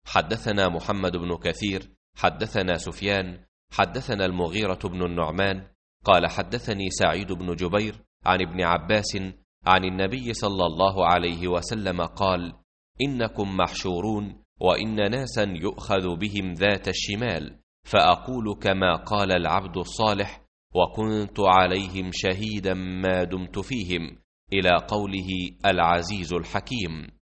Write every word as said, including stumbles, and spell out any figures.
حدثنا محمد بن كثير حدثنا سفيان حدثنا المغيرة بن النعمان قال حدثني سعيد بن جبير عن ابن عباس عن النبي صلى الله عليه وسلم قال: إنكم محشورون، وإن ناسا يؤخذ بهم ذات الشمال، فأقول كما قال العبد الصالح: وكنت عليهم شهيدا ما دمت فيهم، إلى قوله العزيز الحكيم.